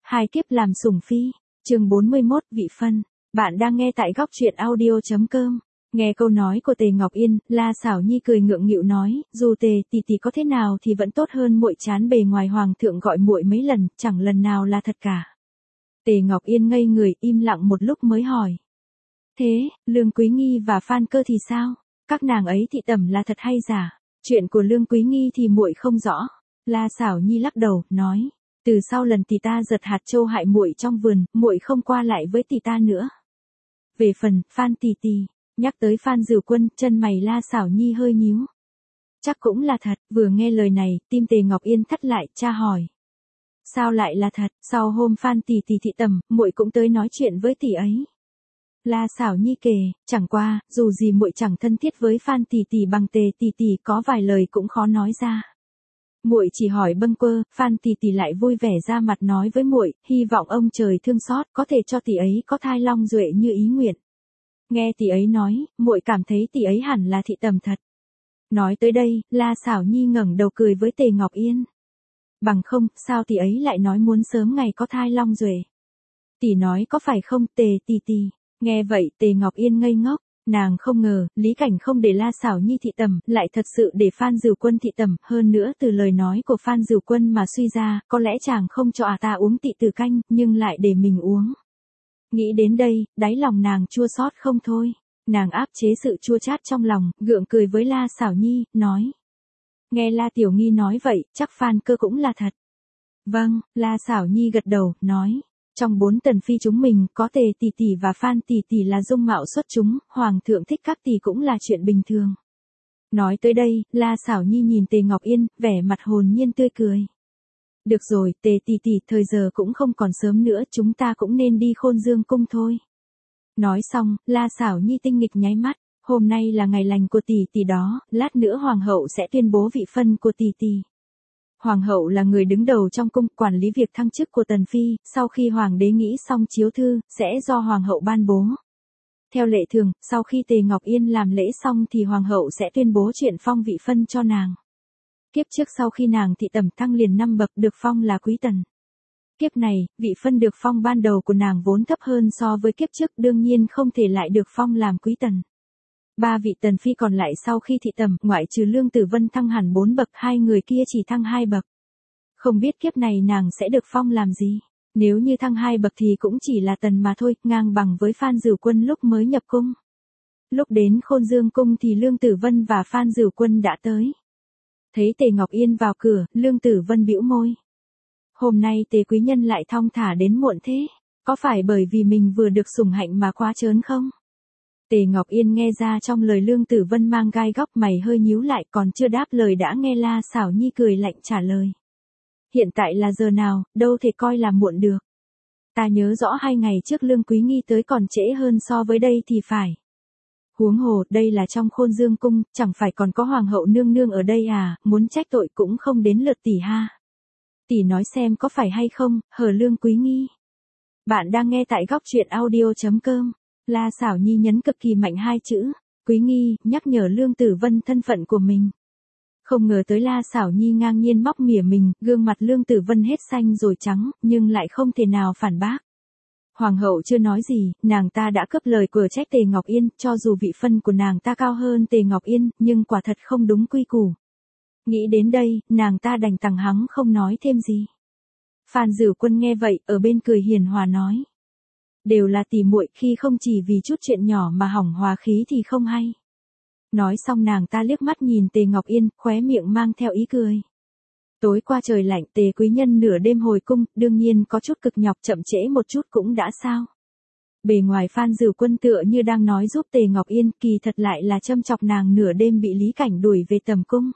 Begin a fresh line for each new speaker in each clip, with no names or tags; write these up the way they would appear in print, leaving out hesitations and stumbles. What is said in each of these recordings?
Hai kiếp làm sủng phi, chương 41 vị phân. Bạn đang nghe tại góc truyện audio.com. Nghe câu nói của Tề Ngọc Yên, La Xảo Nhi cười ngượng nghịu nói, dù Tề tỷ có thế nào thì vẫn tốt hơn muội chán bề ngoài hoàng thượng gọi muội mấy lần, chẳng lần nào là thật cả. Tề Ngọc Yên ngây người, im lặng một lúc mới hỏi. Thế, Lương Quý Nghi và Phan Cơ thì sao? Các nàng ấy thị tẩm là thật hay giả? Chuyện của Lương Quý Nghi thì muội không rõ. La Xảo Nhi lắc đầu, nói. Từ sau lần tỷ ta giật hạt châu hại muội trong vườn, muội không qua lại với tỷ ta nữa. Về phần Phan tỷ, nhắc tới Phan Dửu Quân, chân mày La Xảo Nhi hơi nhíu. Chắc cũng là thật. Vừa nghe lời này, tim Tề Ngọc Yên thắt lại, tra hỏi. Sao lại là thật? Sau hôm Phan tỷ thị tẩm, muội cũng tới nói chuyện với tỷ ấy. La Xảo Nhi kể, chẳng qua, dù gì muội chẳng thân thiết với Phan tỷ bằng Tề tỷ có vài lời cũng khó nói ra. Muội chỉ hỏi bâng quơ, Phan tỷ lại vui vẻ ra mặt nói với muội, hy vọng ông trời thương xót, có thể cho tỷ ấy có thai long duệ như ý nguyện. Nghe tỷ ấy nói, muội cảm thấy tỷ ấy hẳn là thị tầm thật. Nói tới đây, La Xảo Nhi ngẩng đầu cười với Tề Ngọc Yên. Bằng không, sao tỷ ấy lại nói muốn sớm ngày có thai long duệ? Tỷ nói có phải không, Tề tỷ? Nghe vậy, Tề Ngọc Yên ngây ngốc. Nàng không ngờ, Lý Cảnh không để La Xảo Nhi thị tẩm, lại thật sự để Phan Dửu Quân thị tẩm, hơn nữa từ lời nói của Phan Dửu Quân mà suy ra, có lẽ chàng không cho ta uống tị tử canh, nhưng lại để mình uống. Nghĩ đến đây, đáy lòng nàng chua xót không thôi. Nàng áp chế sự chua chát trong lòng, gượng cười với La Xảo Nhi, nói. Nghe La Tiểu Nghi nói vậy, chắc Phan Cơ cũng là thật. Vâng, La Xảo Nhi gật đầu, nói. Trong 4 tần phi chúng mình, có Tề tỷ và Phan tỷ là dung mạo xuất chúng, hoàng thượng thích các tỷ cũng là chuyện bình thường. Nói tới đây, La Xảo Nhi nhìn Tề Ngọc Yên, vẻ mặt hồn nhiên tươi cười. Được rồi, Tề tỷ, thời giờ cũng không còn sớm nữa, chúng ta cũng nên đi Khôn Dương cung thôi. Nói xong, La Xảo Nhi tinh nghịch nháy mắt, hôm nay là ngày lành của tỷ đó, lát nữa hoàng hậu sẽ tuyên bố vị phân của tỷ. Hoàng hậu là người đứng đầu trong cung, quản lý việc thăng chức của tần phi, sau khi hoàng đế nghĩ xong chiếu thư, sẽ do hoàng hậu ban bố. Theo lệ thường, sau khi Tề Ngọc Yên làm lễ xong thì hoàng hậu sẽ tuyên bố chuyện phong vị phân cho nàng. Kiếp trước sau khi nàng thị tẩm thăng liền 5 bậc được phong là quý tần. Kiếp này, vị phân được phong ban đầu của nàng vốn thấp hơn so với kiếp trước, đương nhiên không thể lại được phong làm quý tần. 3 vị tần phi còn lại sau khi thị tẩm, ngoại trừ Lương Tử Vân thăng hẳn 4 bậc, 2 người kia chỉ thăng 2 bậc. Không biết kiếp này nàng sẽ được phong làm gì? Nếu như thăng 2 bậc thì cũng chỉ là tần mà thôi, ngang bằng với Phan Dửu Quân lúc mới nhập cung. Lúc đến Khôn Dương cung thì Lương Tử Vân và Phan Dửu Quân đã tới. Thấy Tề Ngọc Yên vào cửa, Lương Tử Vân bĩu môi. Hôm nay Tề quý nhân lại thong thả đến muộn thế, có phải bởi vì mình vừa được sủng hạnh mà quá trớn không? Tề Ngọc Yên nghe ra trong lời Lương Tử Vân mang gai góc, mày hơi nhíu lại, còn chưa đáp lời đã nghe La Xảo Nhi cười lạnh trả lời. Hiện tại là giờ nào, đâu thể coi là muộn được. Ta nhớ rõ 2 ngày trước Lương Quý Nghi tới còn trễ hơn so với đây thì phải. Huống hồ, đây là trong Khôn Dương cung, chẳng phải còn có hoàng hậu nương nương ở đây à, muốn trách tội cũng không đến lượt tỷ ha. Tỷ nói xem có phải hay không, hở Lương Quý Nghi. Bạn đang nghe tại góc truyện audio.com. La Xảo Nhi nhấn cực kỳ mạnh 2 chữ, Quý Nghi, nhắc nhở Lương Tử Vân thân phận của mình. Không ngờ tới La Xảo Nhi ngang nhiên móc mỉa mình, gương mặt Lương Tử Vân hết xanh rồi trắng, nhưng lại không thể nào phản bác. Hoàng hậu chưa nói gì, nàng ta đã cướp lời của trách Tề Ngọc Yên, cho dù vị phân của nàng ta cao hơn Tề Ngọc Yên, nhưng quả thật không đúng quy củ. Nghĩ đến đây, nàng ta đành tằng hắng không nói thêm gì. Phan Dửu Quân nghe vậy, ở bên cười hiền hòa nói. Đều là tỷ muội, khi không chỉ vì chút chuyện nhỏ mà hỏng hòa khí thì không hay. Nói xong nàng ta liếc mắt nhìn Tề Ngọc Yên, khóe miệng mang theo ý cười. Tối qua trời lạnh, Tề quý nhân nửa đêm hồi cung, đương nhiên có chút cực nhọc, chậm trễ một chút cũng đã sao. Bề ngoài Phan Dửu Quân tựa như đang nói giúp Tề Ngọc Yên, kỳ thật lại là châm chọc nàng nửa đêm bị Lý Cảnh đuổi về tầm cung.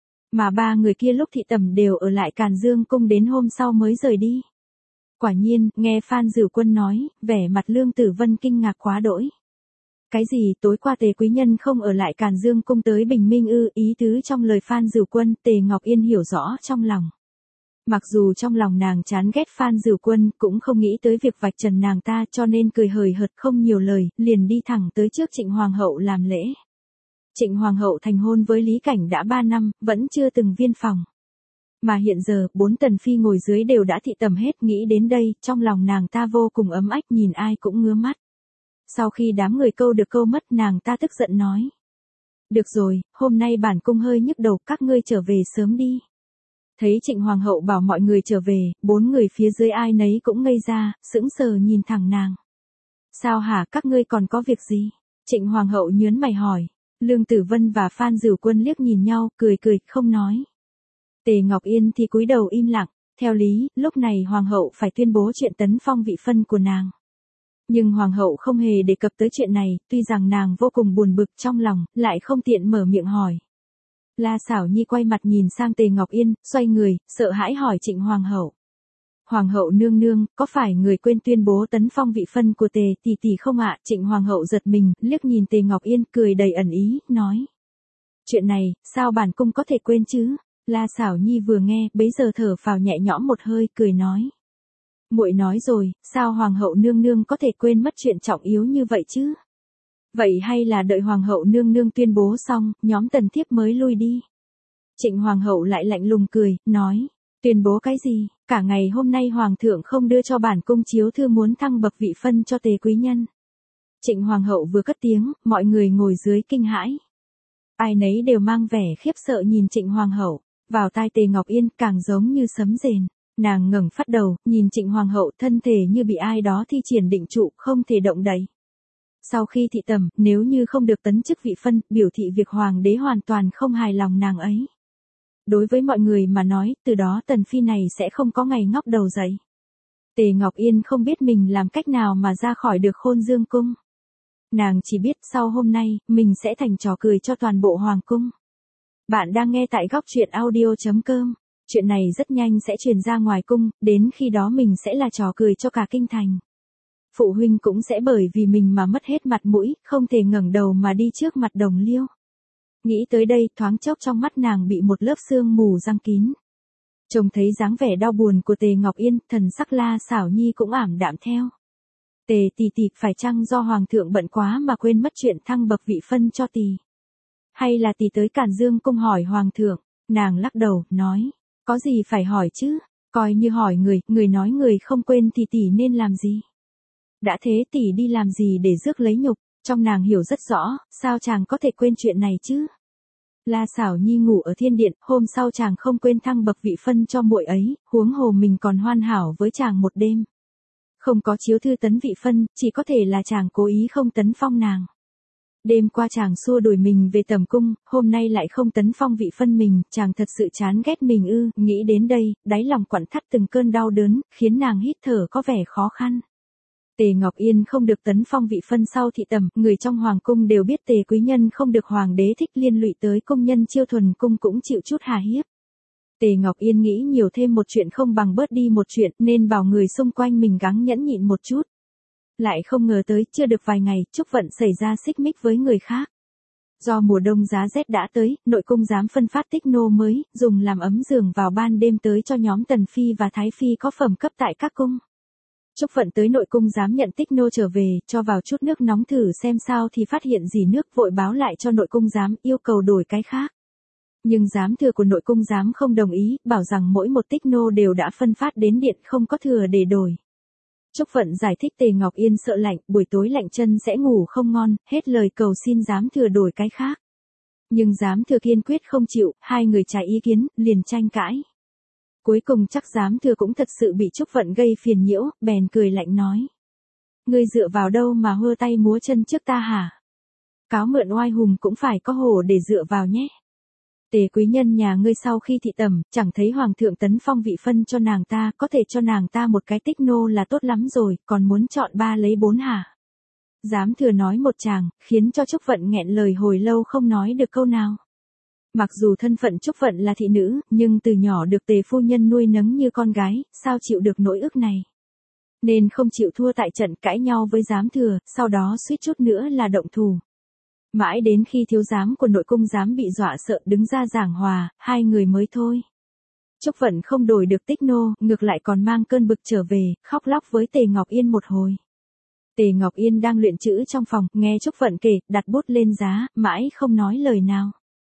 Mà 3 người kia lúc thị tẩm đều ở lại Càn Dương cung đến hôm sau mới rời đi. Quả nhiên, nghe Phan Dửu Quân nói, vẻ mặt Lương Tử Vân kinh ngạc quá đỗi. Cái gì, tối qua Tề quý nhân không ở lại Càn Dương cung tới bình minh ư? Ý tứ trong lời Phan Dửu Quân, Tề Ngọc Yên hiểu rõ trong lòng. Mặc dù trong lòng nàng chán ghét Phan Dửu Quân, cũng không nghĩ tới việc vạch trần nàng ta, cho nên cười hời hợt không nhiều lời, liền đi thẳng tới trước Trịnh Hoàng hậu làm lễ. Trịnh Hoàng hậu thành hôn với Lý Cảnh đã 3 năm, vẫn chưa từng viên phòng. Mà hiện giờ, 4 tần phi ngồi dưới đều đã thị tầm hết, nghĩ đến đây, trong lòng nàng ta vô cùng ấm ách, nhìn ai cũng ngứa mắt. Sau khi đám người câu được câu mất, nàng ta tức giận nói. Được rồi, hôm nay bản cung hơi nhức đầu, các ngươi trở về sớm đi. Thấy Trịnh Hoàng hậu bảo mọi người trở về, 4 người phía dưới ai nấy cũng ngây ra, sững sờ nhìn thẳng nàng. Sao hả, các ngươi còn có việc gì? Trịnh Hoàng hậu nhớn mày hỏi. Lương Tử Vân và Phan Dửu Quân liếc nhìn nhau, cười cười, không nói. Tề Ngọc Yên thì cúi đầu im lặng, theo lý, lúc này Hoàng hậu phải tuyên bố chuyện tấn phong vị phân của nàng. Nhưng Hoàng hậu không hề đề cập tới chuyện này, tuy rằng nàng vô cùng buồn bực trong lòng, lại không tiện mở miệng hỏi. La Sảo Nhi quay mặt nhìn sang Tề Ngọc Yên, xoay người, sợ hãi hỏi Trịnh Hoàng hậu. Hoàng hậu nương nương, có phải người quên tuyên bố tấn phong vị phân của Tề tỷ tỷ không ạ? Trịnh Hoàng hậu giật mình, liếc nhìn Tề Ngọc Yên, cười đầy ẩn ý, nói. Chuyện này, sao bản cung có thể quên chứ? La Sảo Nhi vừa nghe, bấy giờ thở phào nhẹ nhõm một hơi, cười nói. Muội nói rồi, sao Hoàng hậu nương nương có thể quên mất chuyện trọng yếu như vậy chứ? Vậy hay là đợi Hoàng hậu nương nương tuyên bố xong, nhóm tần thiếp mới lui đi. Trịnh Hoàng hậu lại lạnh lùng cười, nói. Tuyên bố cái gì? Cả ngày hôm nay Hoàng thượng không đưa cho bản cung chiếu thư muốn thăng bậc vị phân cho Tề quý nhân. Trịnh Hoàng hậu vừa cất tiếng, mọi người ngồi dưới kinh hãi. Ai nấy đều mang vẻ khiếp sợ nhìn Trịnh Hoàng hậu, vào tai Tề Ngọc Yên càng giống như sấm rền. Nàng ngẩng phát đầu, nhìn Trịnh Hoàng hậu, thân thể như bị ai đó thi triển định trụ, không thể động đậy. Sau khi thị tầm, nếu như không được tấn chức vị phân, biểu thị việc hoàng đế hoàn toàn không hài lòng nàng ấy. Đối với mọi người mà nói, từ đó tần phi này sẽ không có ngày ngóc đầu dậy. Tề Ngọc Yên không biết mình làm cách nào mà ra khỏi được Khôn Dương cung. Nàng chỉ biết sau hôm nay, mình sẽ thành trò cười cho toàn bộ hoàng cung. Bạn đang nghe tại góc truyện audio.com. Chuyện này rất nhanh sẽ truyền ra ngoài cung, đến khi đó mình sẽ là trò cười cho cả kinh thành. Phụ huynh cũng sẽ bởi vì mình mà mất hết mặt mũi, không thể ngẩng đầu mà đi trước mặt đồng liêu. Nghĩ tới đây, thoáng chốc trong mắt nàng bị một lớp sương mù giăng kín. Trông thấy dáng vẻ đau buồn của Tề Ngọc Yên, thần sắc La Sảo Nhi cũng ảm đạm theo. Tề tỷ tỷ, phải chăng do hoàng thượng bận quá mà quên mất chuyện thăng bậc vị phân cho tỷ? Hay là tỷ tới Càn Dương cung hỏi hoàng thượng? Nàng lắc đầu, nói, có gì phải hỏi chứ, coi như hỏi người nói người không quên thì tỷ nên làm gì? Đã thế tỷ đi làm gì để rước lấy nhục? Trong nàng hiểu rất rõ, sao chàng có thể quên chuyện này chứ? La Sảo Nhi ngủ ở thiên điện, hôm sau chàng không quên thăng bậc vị phân cho muội ấy, huống hồ mình còn hoàn hảo với chàng một đêm. Không có chiếu thư tấn vị phân, chỉ có thể là chàng cố ý không tấn phong nàng. Đêm qua chàng xua đuổi mình về tầm cung, hôm nay lại không tấn phong vị phân mình, chàng thật sự chán ghét mình ư? Nghĩ đến đây, đáy lòng quặn thắt từng cơn đau đớn, khiến nàng hít thở có vẻ khó khăn. Tề Ngọc Yên không được tấn phong vị phân sau thị tầm, người trong hoàng cung đều biết Tề quý nhân không được hoàng đế thích, liên lụy tới công nhân Chiêu Thuần cung cũng chịu chút hà hiếp. Tề Ngọc Yên nghĩ nhiều thêm một chuyện không bằng bớt đi một chuyện, nên bảo người xung quanh mình gắng nhẫn nhịn một chút. Lại không ngờ tới, chưa được vài ngày, Trúc Vận xảy ra xích mích với người khác. Do mùa đông giá rét đã tới, nội cung dám phân phát tích nô mới, dùng làm ấm giường vào ban đêm tới cho nhóm Tần Phi và Thái Phi có phẩm cấp tại các cung. Trúc Vận tới nội cung dám nhận tích nô trở về, cho vào chút nước nóng thử xem sao thì phát hiện gì nước, vội báo lại cho nội cung giám, yêu cầu đổi cái khác. Nhưng giám thừa của nội cung giám không đồng ý, bảo rằng mỗi một tích nô đều đã phân phát đến điện, không có thừa để đổi. Trúc Vận giải thích Tề Ngọc Yên sợ lạnh, buổi tối lạnh chân sẽ ngủ không ngon, hết lời cầu xin giám thừa đổi cái khác. Nhưng giám thừa kiên quyết không chịu, hai người trái ý kiến, liền tranh cãi. Cuối cùng chắc giám thừa cũng thật sự bị Trúc Vận gây phiền nhiễu, bèn cười lạnh nói. Ngươi dựa vào đâu mà hơ tay múa chân trước ta hả? Cáo mượn oai hùng cũng phải có hổ để dựa vào nhé. Tề quý nhân nhà ngươi sau khi thị tẩm, chẳng thấy hoàng thượng tấn phong vị phân cho nàng ta, có thể cho nàng ta một cái tích nô là tốt lắm rồi, còn muốn chọn 3 lấy 4 hả? Giám thừa nói một tràng, khiến cho Trúc Vận nghẹn lời hồi lâu không nói được câu nào. Mặc dù thân phận Trúc Vận là thị nữ, nhưng từ nhỏ được Tề phu nhân nuôi nấng như con gái, sao chịu được nỗi ức này. Nên không chịu thua tại trận cãi nhau với giám thừa, sau đó suýt chút nữa là động thủ. Mãi đến khi thiếu giám của nội cung giám bị dọa sợ đứng ra giảng hòa, hai người mới thôi. Trúc Vận không đổi được tích nô, ngược lại còn mang cơn bực trở về, khóc lóc với Tề Ngọc Yên một hồi. Tề Ngọc Yên đang luyện chữ trong phòng, nghe Trúc Vận kể, đặt bút lên giá, mãi không nói lời nào.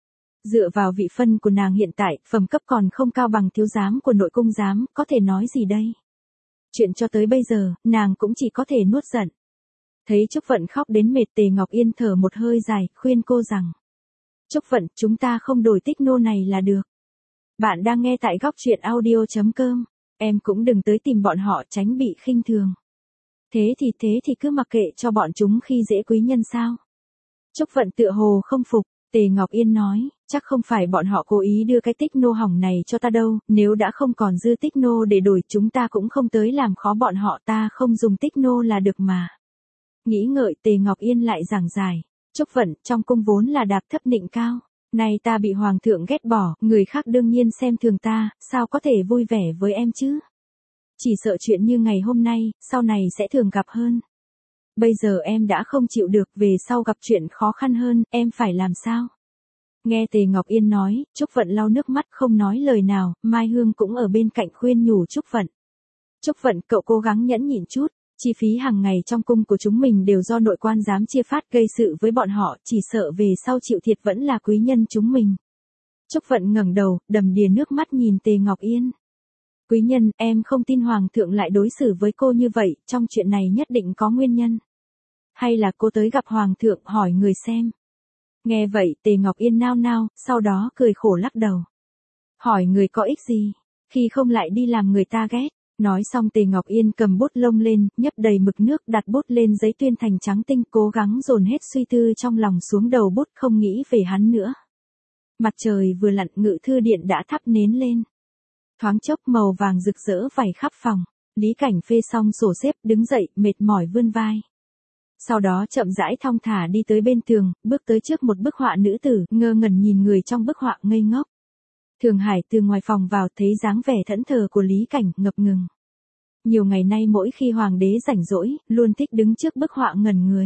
Dựa vào vị phân của nàng hiện tại, phẩm cấp còn không cao bằng thiếu giám của nội cung giám, có thể nói gì đây? Chuyện cho tới bây giờ, nàng cũng chỉ có thể nuốt giận. Thấy Trúc Vận khóc đến mệt, Tề Ngọc Yên thở một hơi dài, khuyên cô rằng. Trúc Vận, chúng ta không đổi tích nô này là được. Bạn đang nghe tại góc truyện audio.com. Em cũng đừng tới tìm bọn họ, tránh bị khinh thường. Thế thì cứ mặc kệ cho bọn chúng khi dễ quý nhân sao? Trúc Vận tựa hồ không phục, Tề Ngọc Yên nói, chắc không phải bọn họ cố ý đưa cái tích nô hỏng này cho ta đâu, nếu đã không còn dư tích nô để đổi chúng ta cũng không tới làm khó bọn họ, ta không dùng tích nô là được mà. Nghĩ ngợi, Tề Ngọc Yên lại giảng giải, Trúc Vận, trong cung vốn là đạp thấp nịnh cao, nay ta bị hoàng thượng ghét bỏ, người khác đương nhiên xem thường ta, sao có thể vui vẻ với em chứ? Chỉ sợ chuyện như ngày hôm nay, sau này sẽ thường gặp hơn. Bây giờ em đã không chịu được, về sau gặp chuyện khó khăn hơn, em phải làm sao? Nghe Tề Ngọc Yên nói, Trúc Vận lau nước mắt không nói lời nào, Mai Hương cũng ở bên cạnh khuyên nhủ Trúc Vận. Trúc Vận, cậu cố gắng nhẫn nhịn chút, chi phí hàng ngày trong cung của chúng mình đều do nội quan giám chia phát, gây sự với bọn họ, chỉ sợ về sau chịu thiệt vẫn là quý nhân chúng mình. Trúc Vận ngẩng đầu, đầm đìa nước mắt nhìn Tề Ngọc Yên. Quý nhân, em không tin hoàng thượng lại đối xử với cô như vậy, trong chuyện này nhất định có nguyên nhân. Hay là cô tới gặp hoàng thượng hỏi người xem. Nghe vậy, Tề Ngọc Yên nao nao, sau đó cười khổ lắc đầu. Hỏi người có ích gì, khi không lại đi làm người ta ghét. Nói xong Tề Ngọc Yên cầm bút lông lên, nhấp đầy mực nước, đặt bút lên giấy tuyên thành trắng tinh, cố gắng dồn hết suy tư trong lòng xuống đầu bút, không nghĩ về hắn nữa. Mặt trời vừa lặn, ngự thư điện đã thắp nến lên. Thoáng chốc màu vàng rực rỡ vẩy khắp phòng, Lý Cảnh phê xong sổ xếp, đứng dậy, mệt mỏi vươn vai. Sau đó chậm rãi thong thả đi tới bên tường, bước tới trước một bức họa nữ tử, ngơ ngẩn nhìn người trong bức họa ngây ngốc. Thường Hải từ ngoài phòng vào, thấy dáng vẻ thẫn thờ của Lý Cảnh, ngập ngừng. Nhiều ngày nay mỗi khi hoàng đế rảnh rỗi, luôn thích đứng trước bức họa ngẩn người.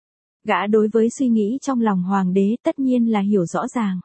Gã đối với suy nghĩ trong lòng hoàng đế tất nhiên là hiểu rõ ràng.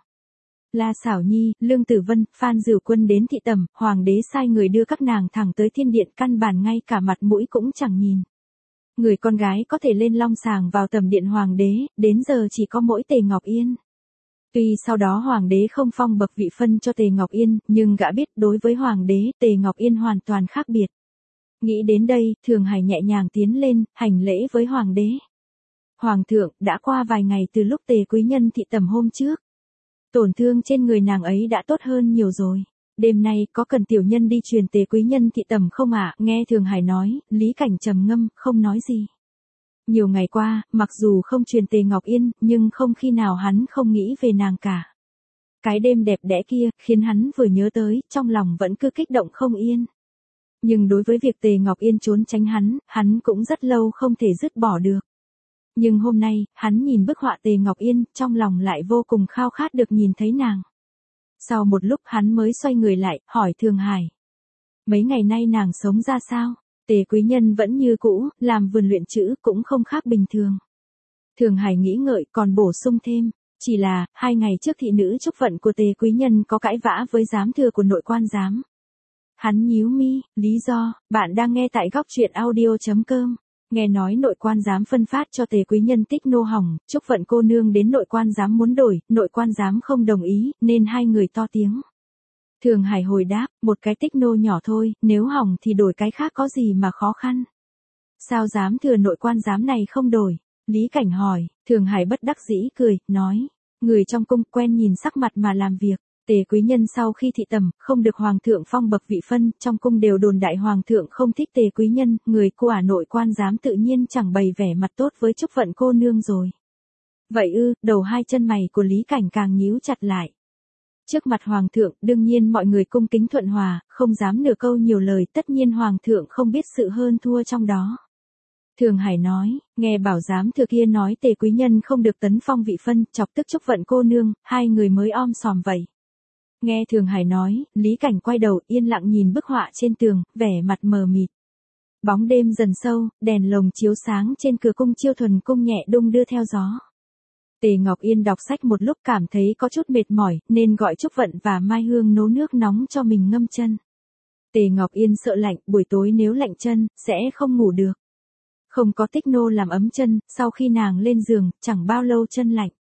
La Xảo Nhi, Lương Tử Vân, Phan Dửu Quân đến thị tẩm, hoàng đế sai người đưa các nàng thẳng tới thiên điện, căn bản ngay cả mặt mũi cũng chẳng nhìn. Người con gái có thể lên long sàng vào tầm điện hoàng đế, đến giờ chỉ có mỗi Tề Ngọc Yên. Tuy sau đó hoàng đế không phong bậc vị phân cho Tề Ngọc Yên, nhưng gã biết đối với hoàng đế, Tề Ngọc Yên hoàn toàn khác biệt. Nghĩ đến đây, Thường Hải nhẹ nhàng tiến lên, hành lễ với hoàng đế. Hoàng thượng, đã qua vài ngày từ lúc Tề quý nhân thị tẩm hôm trước. Tổn thương trên người nàng ấy đã tốt hơn nhiều rồi. Đêm nay có cần tiểu nhân đi truyền Tề quý nhân thị tẩm không ạ? Nghe Thường Hải nói, Lý Cảnh trầm ngâm, không nói gì. Nhiều ngày qua, mặc dù không truyền Tề Ngọc Yên, nhưng không khi nào hắn không nghĩ về nàng cả. Cái đêm đẹp đẽ kia, khiến hắn vừa nhớ tới, trong lòng vẫn cứ kích động không yên. Nhưng đối với việc Tề Ngọc Yên trốn tránh hắn cũng rất lâu không thể dứt bỏ được. Nhưng hôm nay, hắn nhìn bức họa Tề Ngọc Yên, trong lòng lại vô cùng khao khát được nhìn thấy nàng. Sau một lúc hắn mới xoay người lại, hỏi Thường Hải. Mấy ngày nay nàng sống ra sao? Tề quý nhân vẫn như cũ, làm vườn luyện chữ cũng không khác bình thường. Thường Hải nghĩ ngợi còn bổ sung thêm, chỉ là, 2 ngày trước thị nữ Trúc Vận của Tề quý nhân có cãi vã với giám thừa của nội quan giám. Hắn nhíu mi, lý do, bạn đang nghe tại góc truyện audio.com. Nghe nói nội quan giám phân phát cho Tề quý nhân tích nô hỏng, Trúc Vận cô nương đến nội quan giám muốn đổi, nội quan giám không đồng ý, nên hai người to tiếng. Thường Hải hồi đáp, một cái tích nô nhỏ thôi, nếu hỏng thì đổi cái khác có gì mà khó khăn. Sao dám thừa nội quan giám này không đổi? Lý Cảnh hỏi, Thường Hải bất đắc dĩ cười, nói, người trong cung quen nhìn sắc mặt mà làm việc. Tề quý nhân sau khi thị tẩm, không được hoàng thượng phong bậc vị phân, trong cung đều đồn đại hoàng thượng không thích Tề quý nhân, người của nội quan giám tự nhiên chẳng bày vẻ mặt tốt với Trúc Vận cô nương rồi. Vậy ư? Đầu hai chân mày của Lý Cảnh càng nhíu chặt lại. Trước mặt hoàng thượng, đương nhiên mọi người cung kính thuận hòa, không dám nửa câu nhiều lời, tất nhiên hoàng thượng không biết sự hơn thua trong đó. Thường Hải nói, nghe bảo giám thừa kia nói Tề quý nhân không được tấn phong vị phân, chọc tức Trúc Vận cô nương, hai người mới om sòm vậy. Nghe Thường Hải nói, Lý Cảnh quay đầu yên lặng nhìn bức họa trên tường, vẻ mặt mờ mịt. Bóng đêm dần sâu, đèn lồng chiếu sáng trên cửa cung Chiêu Thuần cung nhẹ đung đưa theo gió. Tề Ngọc Yên đọc sách một lúc cảm thấy có chút mệt mỏi, nên gọi Trúc Vận và Mai Hương nấu nước nóng cho mình ngâm chân. Tề Ngọc Yên sợ lạnh, buổi tối nếu lạnh chân, sẽ không ngủ được. Không có tích nô làm ấm chân, sau khi nàng lên giường, chẳng bao lâu chân lạnh.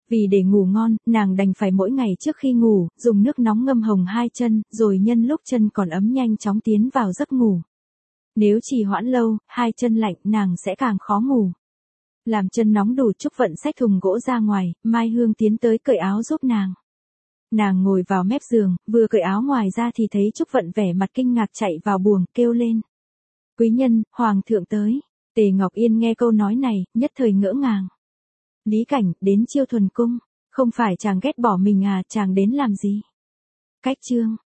Vì để ngủ ngon, nàng đành phải mỗi ngày trước khi ngủ, dùng nước nóng ngâm hồng 2 chân, rồi nhân lúc chân còn ấm nhanh chóng tiến vào giấc ngủ. Nếu trì hoãn lâu, 2 chân lạnh nàng sẽ càng khó ngủ. Làm chân nóng đủ, Trúc Vận xách thùng gỗ ra ngoài, Mai Hương tiến tới cởi áo giúp nàng. Nàng ngồi vào mép giường, vừa cởi áo ngoài ra thì thấy Trúc Vận vẻ mặt kinh ngạc chạy vào buồng, kêu lên. Quý nhân, hoàng thượng tới. Tề Ngọc Yên nghe câu nói này, nhất thời ngỡ ngàng. Lý Cảnh, đến Chiêu Thuần Cung. Không phải chàng ghét bỏ mình à, chàng đến làm gì? Cách chương.